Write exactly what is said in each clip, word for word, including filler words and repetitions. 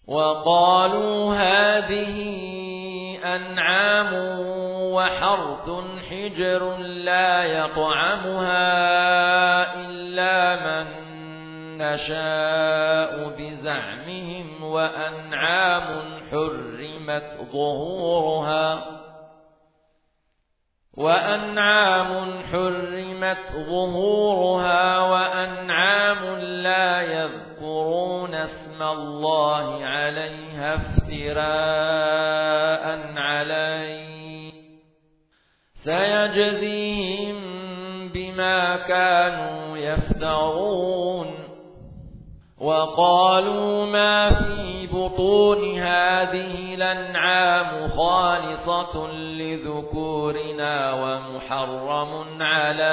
وقالوا هذه أنعام وحرث حجر لا يطعمها إلا من نشاء بزعمهم وأنعام حرمت ظهورها وأنعام حرمت ظهورها وأنعام لا يذكرون اسم الله عليها افتراء عليه سيجزيهم بما كانوا يفترون وقالوا ما في بطون هذه الأنعام خالصة لذكورنا ومحرم على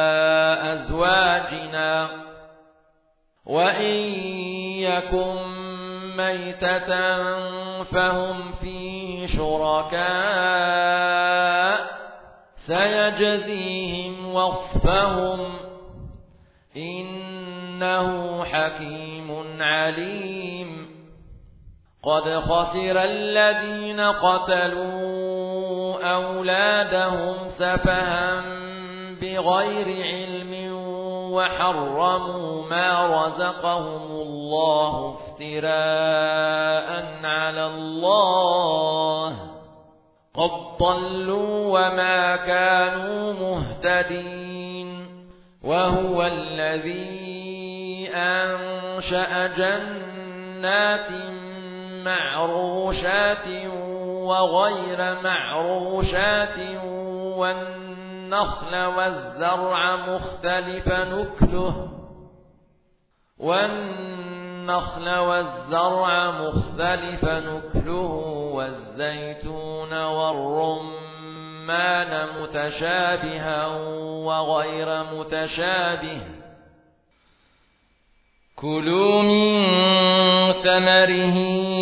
أزواجنا وإن يكن ميتة فهم فيه شركاء سيجزيهم وصفهم إنه حكيم عليم قد خسر الذين قتلوا أولادهم سفها بغير علم وحرموا ما رزقهم الله افتراء على الله قد ضلوا وما كانوا مهتدين وهو الذي أنشأ جنات معروشات وغير معروشات والنخل والزرع مختلف نكله والنخل والزرع مختلف نكله والزيتون والرمان متشابها وغير متشابه كلوا من ثمره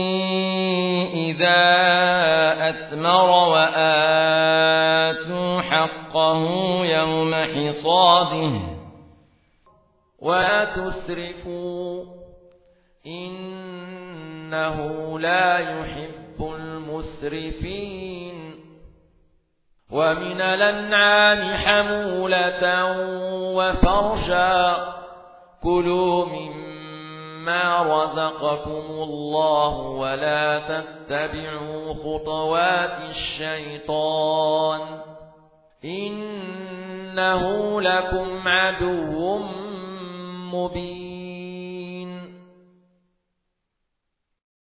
إذا أثمر وآتوا حقه يوم حصاده ولا تسرفوا إنه لا يحب المسرفين ومن الأنعام حمولة وفرشا كلوا مما رزقكم الله ولا تتبعوا خطوات الشيطان إنه لكم عدو مبين